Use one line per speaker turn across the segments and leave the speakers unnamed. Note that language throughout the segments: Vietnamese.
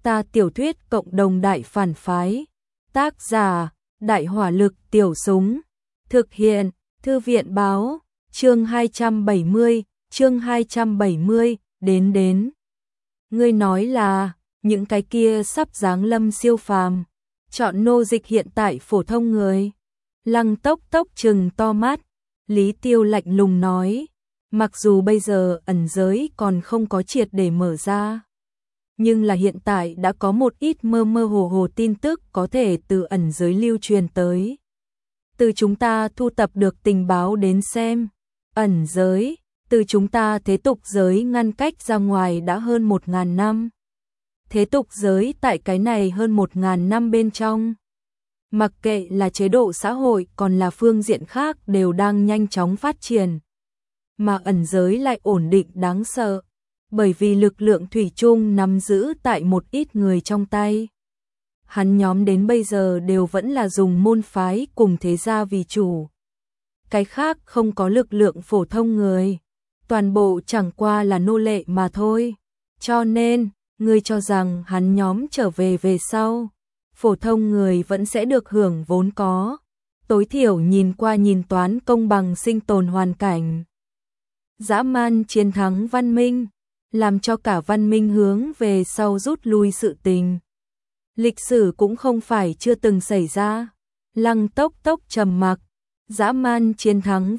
Ta tiểu thuyết cộng đồng đại phản phái. Tác giả, Đại hỏa lực tiểu súng. Thực hiện, Thư viện báo, chương 270, đến. Ngươi nói là, những cái kia sắp giáng lâm siêu phàm, chọn nô dịch hiện tại phổ thông người. Lăng Tốc Tốc trừng to mắt, Lý Tiêu lạnh lùng nói, mặc dù bây giờ ẩn giới còn không có triệt để mở ra, nhưng là hiện tại đã có một ít mơ mơ hồ hồ tin tức có thể từ ẩn giới lưu truyền tới. Từ chúng ta thu tập được tình báo đến xem, ẩn giới, từ chúng ta thế tục giới ngăn cách ra ngoài đã hơn 1000 năm. Thế tục giới tại cái này hơn 1000 năm bên trong, mặc kệ là chế độ xã hội còn là phương diện khác đều đang nhanh chóng phát triển. Mà ẩn giới lại ổn định đáng sợ, bởi vì lực lượng thủy chung nắm giữ tại một ít người trong tay. Hắn nhóm đến bây giờ đều vẫn là dùng môn phái cùng thế gia vì chủ. Cái khác không có lực lượng phổ thông người, toàn bộ chẳng qua là nô lệ mà thôi. Cho nên, ngươi cho rằng hắn nhóm trở về sau, phổ thông người vẫn sẽ được hưởng vốn có, tối thiểu nhìn qua nhìn toán công bằng sinh tồn hoàn cảnh. Dã man chiến thắng văn minh, làm cho cả văn minh hướng về sau rút lui sự tình. Lịch sử cũng không phải chưa từng xảy ra. Lăng Tốc Tốc trầm mặc, dã man chiến thắng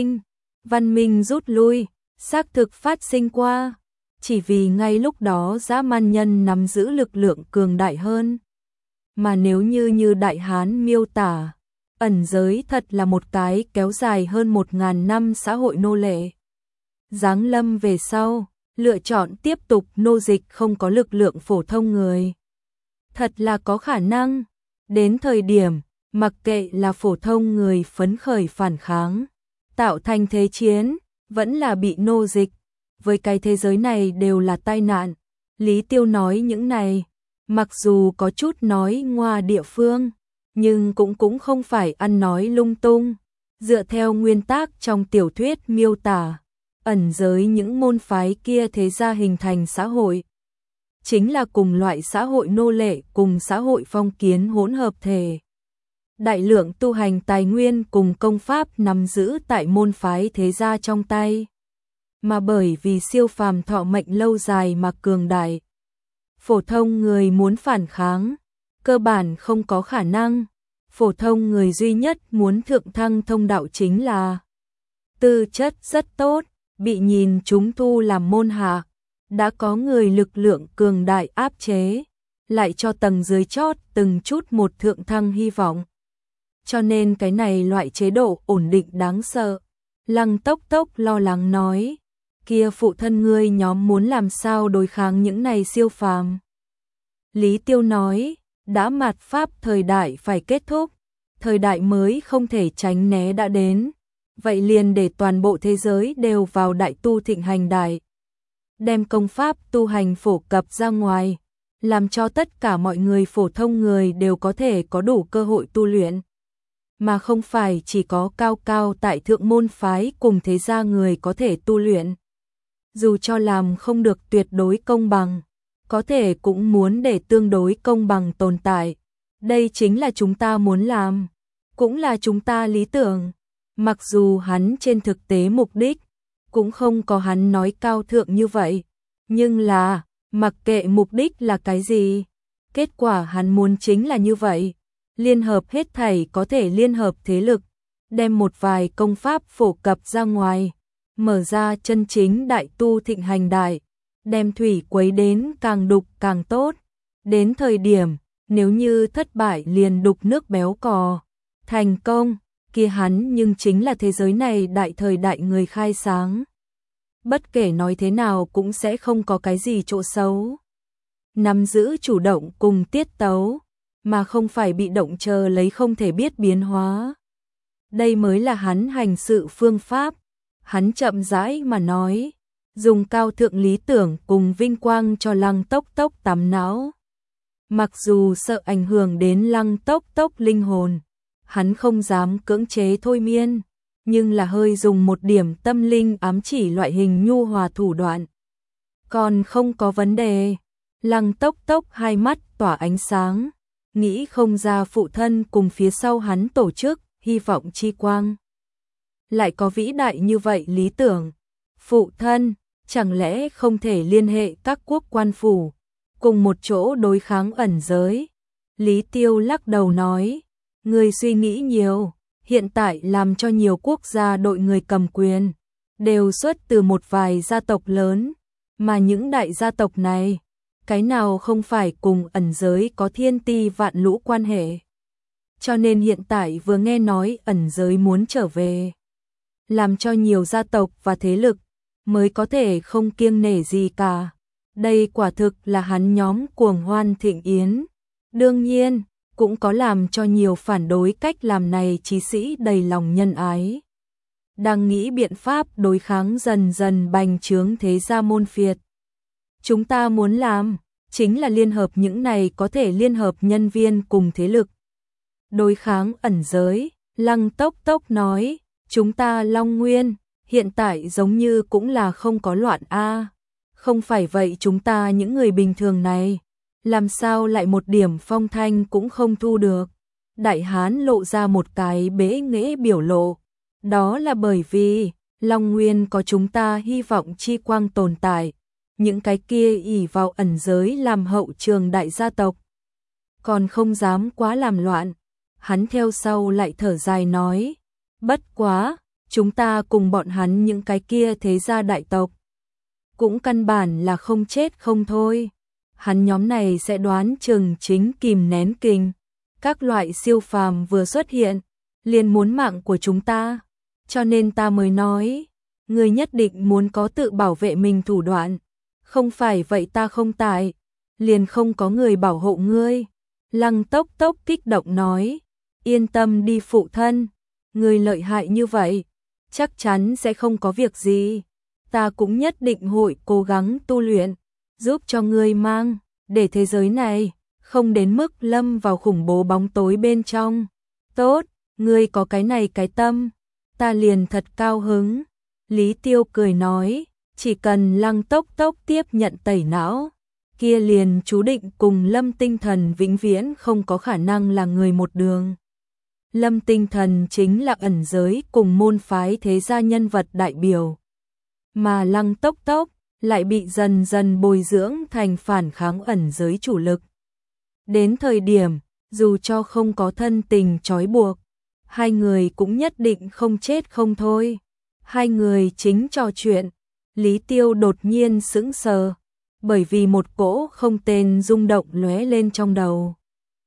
văn minh rút lui, xác thực phát sinh qua, chỉ vì ngay lúc đó dã man nhân nắm giữ lực lượng cường đại hơn. Mà nếu như Đại Hán miêu tả, ẩn giới thật là một cái kéo dài hơn 1000 năm xã hội nô lệ. Giáng lâm về sau, lựa chọn tiếp tục nô dịch không có lực lượng phổ thông người. Thật là có khả năng, đến thời điểm, mặc kệ là phổ thông người phấn khởi phản kháng, tạo thành thế chiến, vẫn là bị nô dịch, với cái thế giới này đều là tai nạn. Lý Tiêu nói những này, mặc dù có chút nói ngoa địa phương, nhưng cũng không phải ăn nói lung tung. Dựa theo nguyên tắc trong tiểu thuyết miêu tả, ẩn giới những môn phái kia thế gia hình thành xã hội, chính là cùng loại xã hội nô lệ cùng xã hội phong kiến hỗn hợp thể. Đại lượng tu hành tài nguyên cùng công pháp nắm giữ tại môn phái thế gia trong tay, mà bởi vì siêu phàm thọ mệnh lâu dài mà cường đại, phổ thông người muốn phản kháng, cơ bản không có khả năng. Phổ thông người duy nhất muốn thượng thăng thông đạo chính là tư chất rất tốt, bị nhìn chúng thu làm môn hạ, đã có người lực lượng cường đại áp chế, lại cho tầng dưới chót từng chút một thượng thăng hy vọng. Cho nên cái này loại chế độ ổn định đáng sợ. Lăng Tốc Tốc lo lắng nói, kia phụ thân ngươi nhóm muốn làm sao đối kháng những này siêu phàm. Lý Tiêu nói, đã mạt Pháp thời đại phải kết thúc, thời đại mới không thể tránh né đã đến, vậy liền để toàn bộ thế giới đều vào đại tu thịnh hành đại. Đem công pháp tu hành phổ cập ra ngoài, làm cho tất cả mọi người phổ thông người đều có thể có đủ cơ hội tu luyện. Mà không phải chỉ có cao tại thượng môn phái cùng thế gia người có thể tu luyện. Dù cho làm không được tuyệt đối công bằng, có thể cũng muốn để tương đối công bằng tồn tại. Đây chính là chúng ta muốn làm, cũng là chúng ta lý tưởng. Mặc dù hắn trên thực tế mục đích cũng không có hắn nói cao thượng như vậy, nhưng là, mặc kệ mục đích là cái gì, kết quả hắn muốn chính là như vậy. Liên hợp hết thảy có thể liên hợp thế lực, đem một vài công pháp phổ cập ra ngoài, mở ra chân chính đại tu thịnh hành đại, đem thủy quấy đến càng đục càng tốt. Đến thời điểm, nếu như thất bại liền đục nước béo cò, thành công, kia hắn nhưng chính là thế giới này đại thời đại người khai sáng. Bất kể nói thế nào cũng sẽ không có cái gì chỗ xấu. Nắm giữ chủ động cùng tiết tấu, mà không phải bị động chờ lấy không thể biết biến hóa. Đây mới là hắn hành sự phương pháp. Hắn chậm rãi mà nói, dùng cao thượng lý tưởng cùng vinh quang cho Lăng Tốc Tốc tắm não. Mặc dù sợ ảnh hưởng đến Lăng Tốc Tốc linh hồn, hắn không dám cưỡng chế thôi miên, nhưng là hơi dùng một điểm tâm linh ám chỉ loại hình nhu hòa thủ đoạn. Còn không có vấn đề. Lăng Tốc Tốc hai mắt tỏa ánh sáng, nghĩ không ra phụ thân cùng phía sau hắn tổ chức hy vọng chi quang lại có vĩ đại như vậy lý tưởng. Phụ thân, chẳng lẽ không thể liên hệ các quốc quan phủ, cùng một chỗ đối kháng ẩn giới? Lý Tiêu lắc đầu nói, người suy nghĩ nhiều, hiện tại làm cho nhiều quốc gia đội người cầm quyền, đều xuất từ một vài gia tộc lớn, mà những đại gia tộc này, cái nào không phải cùng ẩn giới có thiên ti vạn lũ quan hệ. Cho nên hiện tại vừa nghe nói ẩn giới muốn trở về, làm cho nhiều gia tộc và thế lực mới có thể không kiêng nể gì cả. Đây quả thực là hắn nhóm cuồng hoan thịnh yến. Đương nhiên, cũng có làm cho nhiều phản đối cách làm này chí sĩ đầy lòng nhân ái. Đang nghĩ biện pháp đối kháng dần dần bành trướng thế gia môn phiệt. Chúng ta muốn làm, chính là liên hợp những này có thể liên hợp nhân viên cùng thế lực. Đối kháng ẩn giới, Lăng Tốc Tốc nói, chúng ta Long Nguyên, hiện tại giống như cũng là không có loạn a. Không phải vậy chúng ta những người bình thường này, làm sao lại một điểm phong thanh cũng không thu được. Đại Hán lộ ra một cái bế nghễ biểu lộ, đó là bởi vì Long Nguyên có chúng ta hy vọng chi quang tồn tại, những cái kia ỷ vào ẩn giới làm hậu trường đại gia tộc, còn không dám quá làm loạn. Hắn theo sau lại thở dài nói, bất quá, chúng ta cùng bọn hắn những cái kia thế gia đại tộc, cũng căn bản là không chết không thôi. Hắn nhóm này sẽ đoán chừng chính kìm nén kình, các loại siêu phàm vừa xuất hiện, liền muốn mạng của chúng ta. Cho nên ta mới nói, người nhất định muốn có tự bảo vệ mình thủ đoạn, không phải vậy ta không tại, liền không có người bảo hộ ngươi. Lăng Tốc Tốc kích động nói, yên tâm đi phụ thân, người lợi hại như vậy, chắc chắn sẽ không có việc gì. Ta cũng nhất định hội cố gắng tu luyện, giúp cho ngươi mang, để thế giới này không đến mức lâm vào khủng bố bóng tối bên trong. Tốt, ngươi có cái này cái tâm, ta liền thật cao hứng. Lý Tiêu cười nói, chỉ cần Lăng Tốc Tốc tiếp nhận tẩy não, kia liền chú định cùng Lâm Tinh Thần vĩnh viễn không có khả năng là người một đường. Lâm Tinh Thần chính là ẩn giới cùng môn phái thế gia nhân vật đại biểu, mà Lăng Tốc Tốc lại bị dần dần bồi dưỡng thành phản kháng ẩn giới chủ lực. Đến thời điểm, dù cho không có thân tình trói buộc, hai người cũng nhất định không chết không thôi. Hai người chính trò chuyện, Lý Tiêu đột nhiên sững sờ, bởi vì một cỗ không tên rung động lóe lên trong đầu.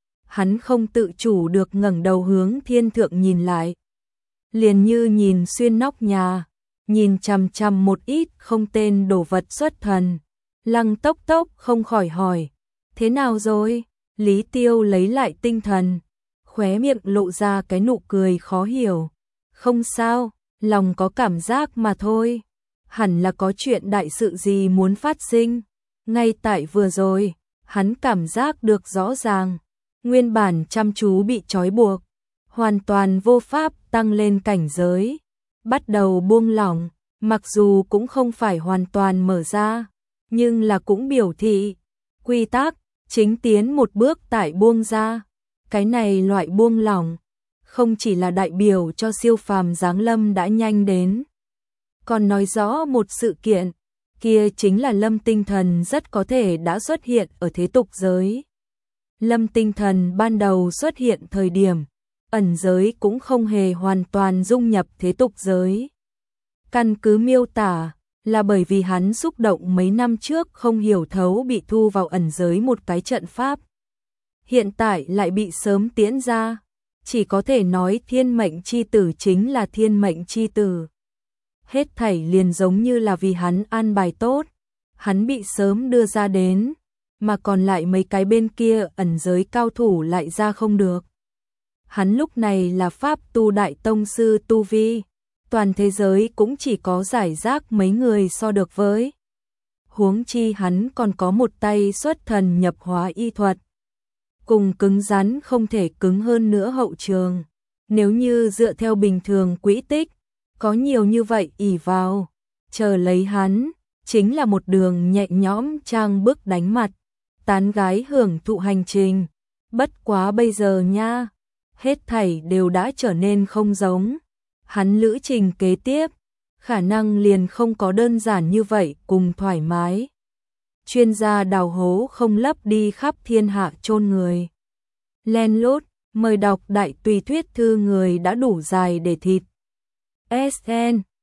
Hắn không tự chủ được ngẩng đầu hướng thiên thượng nhìn lại. Liền như nhìn xuyên nóc nhà, nhìn chằm chằm một ít không tên đồ vật xuất thần. Lăng Tốc Tốc không khỏi hỏi, thế nào rồi? Lý Tiêu lấy lại tinh thần, khóe miệng lộ ra cái nụ cười khó hiểu. Không sao, lòng có cảm giác mà thôi. Hẳn là có chuyện đại sự gì muốn phát sinh. Ngay tại vừa rồi, hắn cảm giác được rõ ràng. Nguyên bản chăm chú bị trói buộc, hoàn toàn vô pháp tăng lên cảnh giới, bắt đầu buông lỏng, mặc dù cũng không phải hoàn toàn mở ra, nhưng là cũng biểu thị quy tắc chính tiến một bước tại buông ra. Cái này loại buông lỏng không chỉ là đại biểu cho siêu phàm giáng lâm đã nhanh đến, còn nói rõ một sự kiện, kia chính là Lâm Tinh Thần rất có thể đã xuất hiện ở thế tục giới. Lâm Tinh Thần ban đầu xuất hiện thời điểm, ẩn giới cũng không hề hoàn toàn dung nhập thế tục giới. Căn cứ miêu tả, là bởi vì hắn xúc động mấy năm trước không hiểu thấu bị thu vào ẩn giới một cái trận pháp. Hiện tại lại bị sớm tiễn ra, chỉ có thể nói thiên mệnh chi tử chính là thiên mệnh chi tử. Hết thảy liền giống như là vì hắn an bài tốt, hắn bị sớm đưa ra đến, mà còn lại mấy cái bên kia ẩn giới cao thủ lại ra không được. Hắn lúc này là pháp tu đại tông sư tu vi, toàn thế giới cũng chỉ có giải rác mấy người so được với. Huống chi hắn còn có một tay xuất thần nhập hóa y thuật, cùng cứng rắn không thể cứng hơn nữa hậu trường. Nếu như dựa theo bình thường quỹ tích, có nhiều như vậy ỷ vào, chờ lấy hắn, chính là một đường nhẹ nhõm trang bước đánh mặt. tán gái hưởng thụ hành trình. Bất quá bây giờ nha, hết thảy đều đã trở nên không giống. Hắn lữ trình kế tiếp, khả năng liền không có đơn giản như vậy cùng thoải mái. Chuyên gia đào hố không lấp đi khắp thiên hạ chôn người. Len lút, mời đọc đại tùy thuyết thư người đã đủ dài để thịt. SN